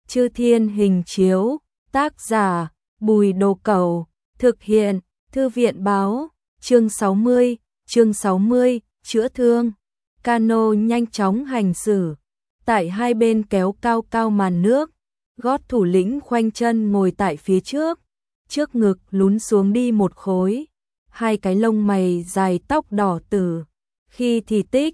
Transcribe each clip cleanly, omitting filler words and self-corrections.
Chư Thiên Hình Chiếu, tác giả, Bùi Đồ Cẩu, thực hiện, Thư viện báo, chương 60, chữa thương. Cano nhanh chóng hành xử, tại hai bên kéo cao cao màn nước, gót thủ lĩnh khoanh chân ngồi tại phía trước ngực lún xuống đi một khối, hai cái lông mày dài tóc đỏ tử, khi thì tích,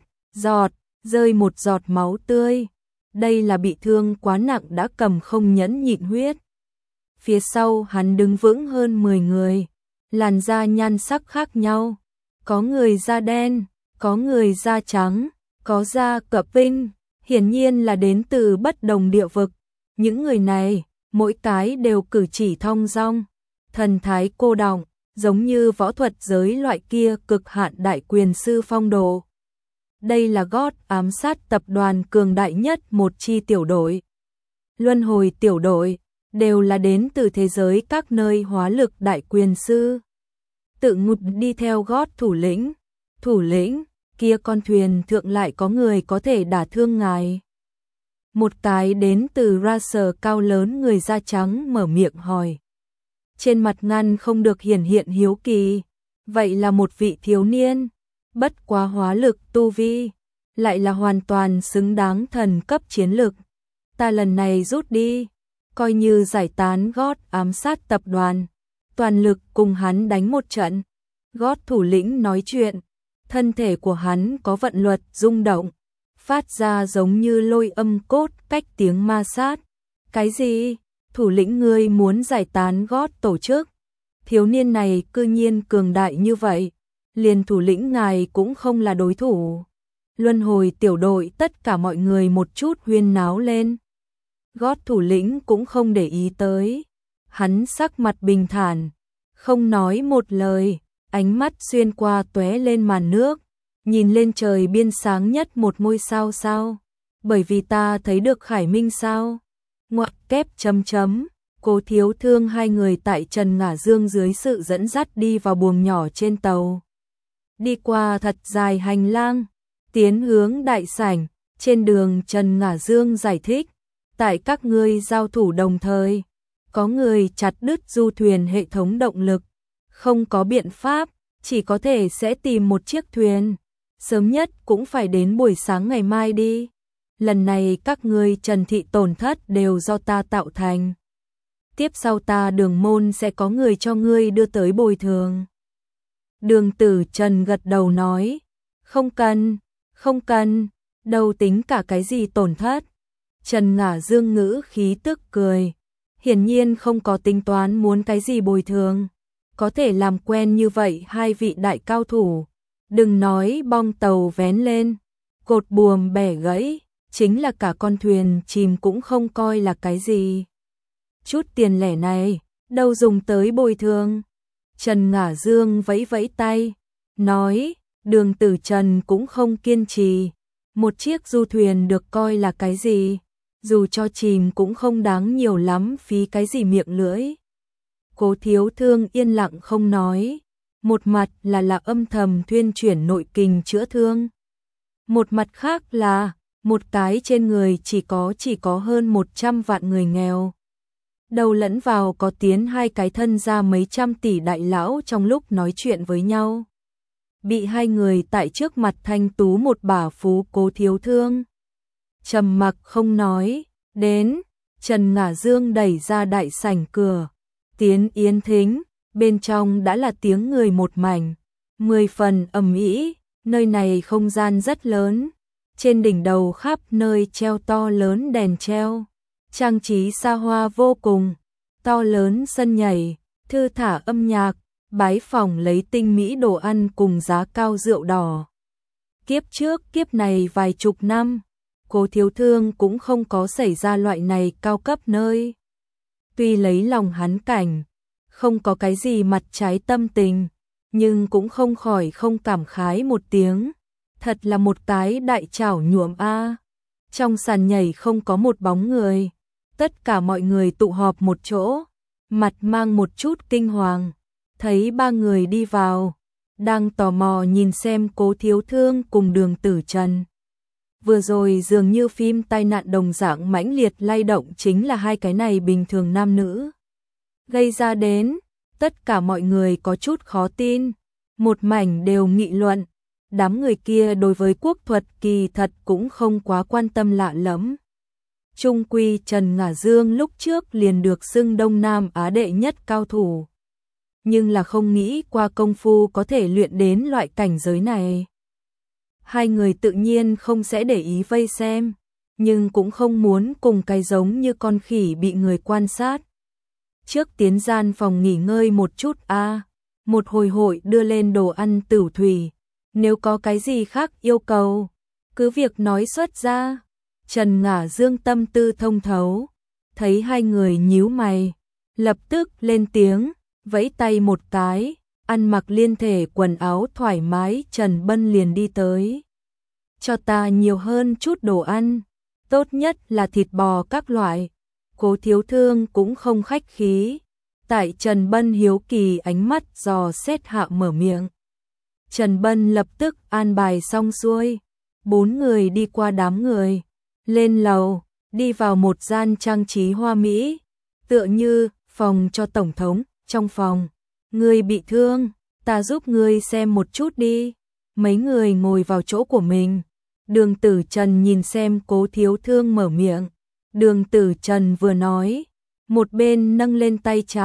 rơi một giọt máu tươi. Đây là bị thương quá nặng đã cầm không nhẫn nhịn huyết. Phía sau hắn đứng vững hơn 10 người, làn da nhan sắc khác nhau, có người da đen, có người da trắng, có da cập vinh, hiển nhiên là đến từ bất đồng địa vực. Những người này, mỗi cái đều cử chỉ thong dong, thần thái cô đọng, giống như võ thuật giới loại kia cực hạn đại quyền sư phong độ. Đây là gót ám sát tập đoàn cường đại nhất một chi tiểu đội. Luân hồi tiểu đội, đều là đến từ thế giới các nơi hóa lực đại quyền sư. Tự ngụt đi theo gót thủ lĩnh, kia con thuyền thượng lại có người có thể đả thương ngài. Một cái đến từ Racer cao lớn người da trắng mở miệng hỏi. Trên mặt ngăn không được hiển hiện hiếu kỳ, vậy là một vị thiếu niên, bất quá hóa lực tu vi, lại là hoàn toàn xứng đáng thần cấp chiến lực. Ta lần này rút đi, coi như giải tán gót ám sát tập đoàn, toàn lực cùng hắn đánh một trận. Gót thủ lĩnh nói chuyện, thân thể của hắn có vận luật rung động, phát ra giống như lôi âm cốt cách tiếng ma sát. Cái gì? Thủ lĩnh ngươi muốn giải tán gót tổ chức? Thiếu niên này cư nhiên cường đại như vậy, liền thủ lĩnh ngài cũng không là đối thủ. Luân hồi tiểu đội tất cả mọi người một chút huyên náo lên. Gót thủ lĩnh cũng không để ý tới, hắn sắc mặt bình thản, không nói một lời, ánh mắt xuyên qua tóe lên màn nước, nhìn lên trời biên sáng nhất một ngôi sao sao, bởi vì ta thấy được Khải Minh sao. Ngoặc kép chấm, Cố Thiếu Thương hai người tại Trần Ngả Dương dưới sự dẫn dắt đi vào buồng nhỏ trên tàu. Đi qua thật dài hành lang, tiến hướng đại sảnh, trên đường Trần Ngả Dương giải thích, tại các ngươi giao thủ đồng thời, có người chặt đứt du thuyền hệ thống động lực, không có biện pháp, chỉ có thể sẽ tìm một chiếc thuyền, sớm nhất cũng phải đến buổi sáng ngày mai đi. Lần này các ngươi Trần thị tổn thất đều do ta tạo thành. Tiếp sau ta Đường môn sẽ có người cho ngươi đưa tới bồi thường. Đường Tử Trần gật đầu nói, không cần, đâu tính cả cái gì tổn thất. Trần Ngả Dương ngữ khí tức cười, hiển nhiên không có tính toán muốn cái gì bồi thường, có thể làm quen như vậy hai vị đại cao thủ, đừng nói bong tàu vén lên, cột buồm bẻ gãy, chính là cả con thuyền chìm cũng không coi là cái gì. Chút tiền lẻ này, đâu dùng tới bồi thường. Trần Ngả Dương vẫy vẫy tay, nói, Đường Tử Trần cũng không kiên trì, một chiếc du thuyền được coi là cái gì, dù cho chìm cũng không đáng nhiều lắm phí cái gì miệng lưỡi. Cố Thiếu Thương yên lặng không nói, một mặt là âm thầm tuyên chuyển nội kình chữa thương, một mặt khác là một cái trên người chỉ có hơn 100 vạn người nghèo. Đầu lẫn vào có tiến hai cái thân ra mấy trăm tỷ đại lão trong lúc nói chuyện với nhau. Bị hai người tại trước mặt thanh tú một bả phú Cố Thiếu Thương. Trầm mặc không nói, đến, Trần Ngả Dương đẩy ra đại sảnh cửa, tiến yến thính, bên trong đã là tiếng người một mảnh, 10 phần ầm ĩ, nơi này không gian rất lớn. Trên đỉnh đầu khắp nơi treo to lớn đèn treo, trang trí xa hoa vô cùng, to lớn sân nhảy, thư thả âm nhạc, bái phỏng lấy tinh mỹ đồ ăn cùng giá cao rượu đỏ. Kiếp trước kiếp này vài chục năm, Cố Thiếu Thương cũng không có xảy ra loại này cao cấp nơi. Tuy lấy lòng hắn cảnh, không có cái gì mặt trái tâm tình, nhưng cũng không khỏi không cảm khái một tiếng. Thật là một cái đại chảo nhuộm a. Trong sàn nhảy không có một bóng người, tất cả mọi người tụ họp một chỗ, mặt mang một chút kinh hoàng, thấy ba người đi vào, đang tò mò nhìn xem Cố Thiếu Thương cùng Đường Tử Trần. vừa rồi dường như phim tai nạn đồng dạng mãnh liệt lay động chính là hai cái này bình thường nam nữ gây ra đến, tất cả mọi người có chút khó tin, một mảnh đều nghị luận, đám người kia đối với quốc thuật kỳ thật cũng không quá quan tâm lạ lẫm. Trung quy Trần Ngả Dương lúc trước liền được xưng Đông Nam Á đệ nhất cao thủ, nhưng là không nghĩ qua công phu có thể luyện đến loại cảnh giới này. Hai người tự nhiên không sẽ để ý vây xem, nhưng cũng không muốn cùng cái giống như con khỉ bị người quan sát. Trước tiến gian phòng nghỉ ngơi một chút một hồi hội đưa lên đồ ăn tửu thủy, nếu có cái gì khác yêu cầu, cứ việc nói xuất ra. Trần Ngả Dương tâm tư thông thấu, thấy hai người nhíu mày, lập tức lên tiếng, vẫy tay một cái, ăn mặc liên thể quần áo thoải mái Trần Bân liền đi tới. Cho ta nhiều hơn chút đồ ăn, tốt nhất là thịt bò các loại. Cố Thiếu Thương cũng không khách khí, tại Trần Bân hiếu kỳ ánh mắt dò xét hạ mở miệng. Trần Bân lập tức an bài xong xuôi, 4 người đi qua đám người, lên lầu, đi vào một gian trang trí hoa mỹ, tựa như phòng cho tổng thống. Trong phòng, người bị thương, ta giúp ngươi xem một chút đi. Mấy người ngồi vào chỗ của mình. Đường Tử Trần nhìn xem Cố Thiếu Thương mở miệng. Đường Tử Trần vừa nói, một bên nâng lên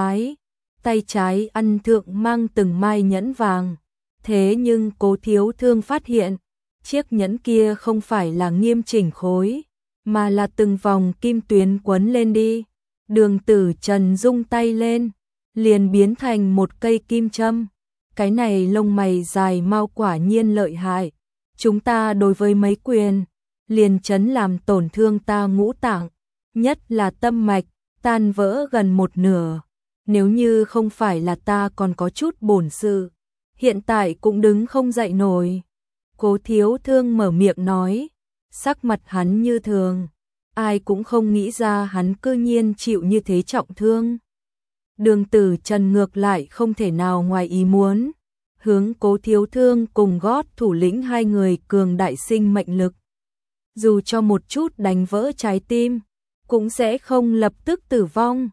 tay trái ăn thượng mang từng mai nhẫn vàng. Thế nhưng Cố Thiếu Thương phát hiện, chiếc nhẫn kia không phải là nghiêm chỉnh khối, mà là từng vòng kim tuyến quấn lên đi. Đường Tử Trần rung tay lên, liền biến thành một cây kim châm. Cái này lông mày dài mau quả nhiên lợi hại. Chúng ta đối với mấy quyền, liền chấn làm tổn thương ta ngũ tạng, nhất là tâm mạch, tan vỡ gần một nửa. Nếu như không phải là ta còn có chút bổn sự, hiện tại cũng đứng không dậy nổi. Cố Thiếu Thương mở miệng nói, sắc mặt hắn như thường, ai cũng không nghĩ ra hắn cư nhiên chịu như thế trọng thương. Đường Tử Trần ngược lại không thể nào ngoài ý muốn, hướng Cố Thiếu Thương cùng gót thủ lĩnh hai người cường đại sinh mệnh lực. Dù cho một chút đánh vỡ trái tim, cũng sẽ không lập tức tử vong.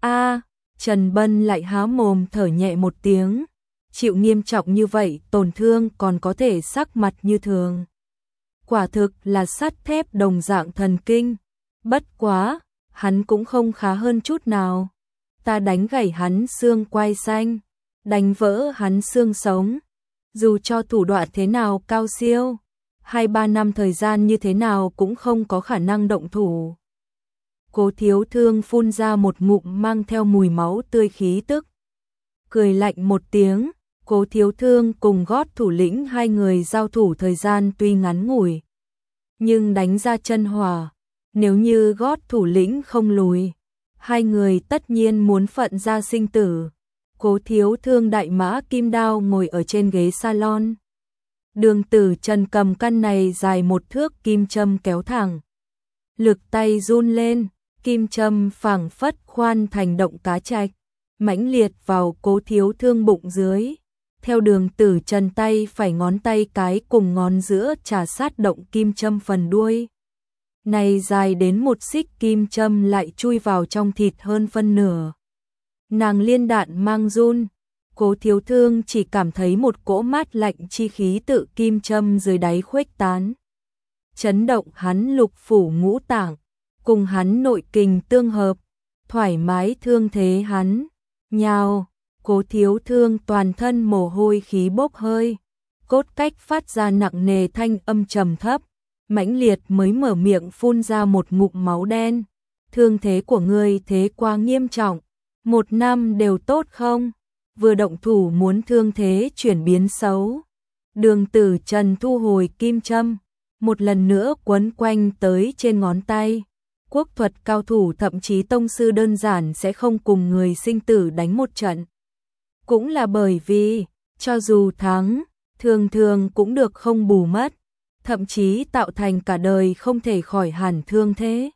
Trần Bân lại há mồm thở nhẹ một tiếng, chịu nghiêm trọng như vậy tổn thương còn có thể sắc mặt như thường. Quả thực là sắt thép đồng dạng thần kinh, bất quá, hắn cũng không khá hơn chút nào. Ta đánh gãy hắn xương quai xanh, đánh vỡ hắn xương sống. Dù cho thủ đoạn thế nào cao siêu, 2-3 năm thời gian như thế nào cũng không có khả năng động thủ. Cố Thiếu Thương phun ra một ngụm mang theo mùi máu tươi khí tức. Cười lạnh một tiếng, Cố Thiếu Thương cùng gót thủ lĩnh hai người giao thủ thời gian tuy ngắn ngủi, nhưng đánh ra chân hỏa. Nếu như gót thủ lĩnh không lùi, hai người tất nhiên muốn phận ra sinh tử. Cố Thiếu Thương đại mã kim đao ngồi ở trên ghế salon. Đường Tử Trần cầm căn này dài 1 thước kim châm kéo thẳng. Lực tay run lên, kim châm phảng phất khoan thành động cá trạch, mãnh liệt vào Cố Thiếu Thương bụng dưới. Theo Đường Tử Trần tay phải ngón tay cái cùng ngón giữa trà sát động kim châm phần đuôi. Này dài đến 1 xích kim châm lại chui vào trong thịt hơn phân nửa. Nàng liên đạn mang run, Cố Thiếu Thương chỉ cảm thấy một cỗ mát lạnh chi khí tự kim châm dưới đáy khuếch tán. Chấn động hắn lục phủ ngũ tạng, cùng hắn nội kình tương hợp, thoải mái thương thế hắn. Nhào, Cố Thiếu Thương toàn thân mồ hôi khí bốc hơi, cốt cách phát ra nặng nề thanh âm trầm thấp, mãnh liệt mới mở miệng phun ra một ngụm máu đen. Thương thế của ngươi thế quá nghiêm trọng, 1 năm đều tốt không? Vừa động thủ muốn thương thế chuyển biến xấu. Đường Tử Trần thu hồi kim châm, một lần nữa quấn quanh tới trên ngón tay. Quốc thuật cao thủ thậm chí tông sư đơn giản sẽ không cùng người sinh tử đánh một trận. Cũng là bởi vì, cho dù thắng, thường thường cũng được không bù mất, thậm chí tạo thành cả đời không thể khỏi hẳn thương thế.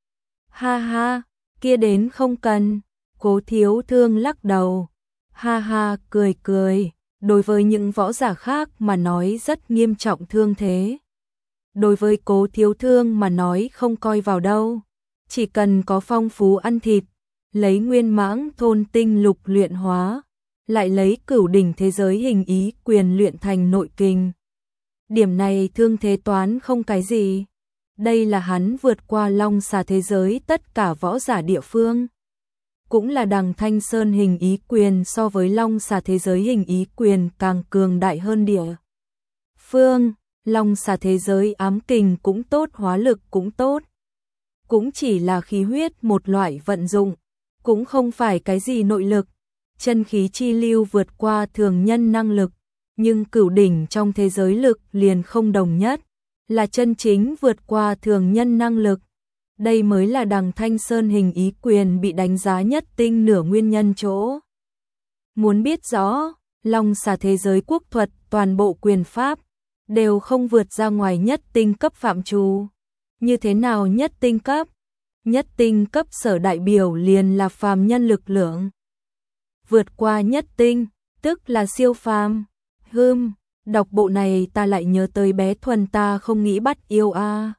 Ha ha, kia đến không cần. Cố Thiếu Thương lắc đầu. Ha ha, cười cười, đối với những võ giả khác mà nói rất nghiêm trọng thương thế. đối với Cố Thiếu Thương mà nói không coi vào đâu. Chỉ cần có phong phú ăn thịt, lấy nguyên mãng thôn tinh lục luyện hóa, lại lấy cửu đỉnh thế giới hình ý quyền luyện thành nội kình. Điểm này Thương Thế Toán không cái gì. Đây là hắn vượt qua long xà thế giới tất cả võ giả địa phương. Cũng là đằng Thanh Sơn hình ý quyền so với long xà thế giới hình ý quyền càng cường đại hơn địa phương. Long xà thế giới ám kình cũng tốt, hóa lực cũng tốt. Cũng chỉ là khí huyết một loại vận dụng, cũng không phải cái gì nội lực. Chân khí chi lưu vượt qua thường nhân năng lực, nhưng cửu đỉnh trong thế giới lực liền không đồng nhất, là chân chính vượt qua thường nhân năng lực. Đây mới là đằng Thanh Sơn hình ý quyền bị đánh giá nhất tinh nửa nguyên nhân chỗ. Muốn biết rõ, long xà thế giới quốc thuật toàn bộ quyền pháp đều không vượt ra ngoài nhất tinh cấp phạm trù. Như thế nào nhất tinh cấp? Nhất tinh cấp sở đại biểu liền là phàm nhân lực lượng. Vượt qua nhất tinh, tức là siêu phàm. Đọc bộ này ta lại nhớ tới bé Thuần ta không nghĩ bắt yêu a.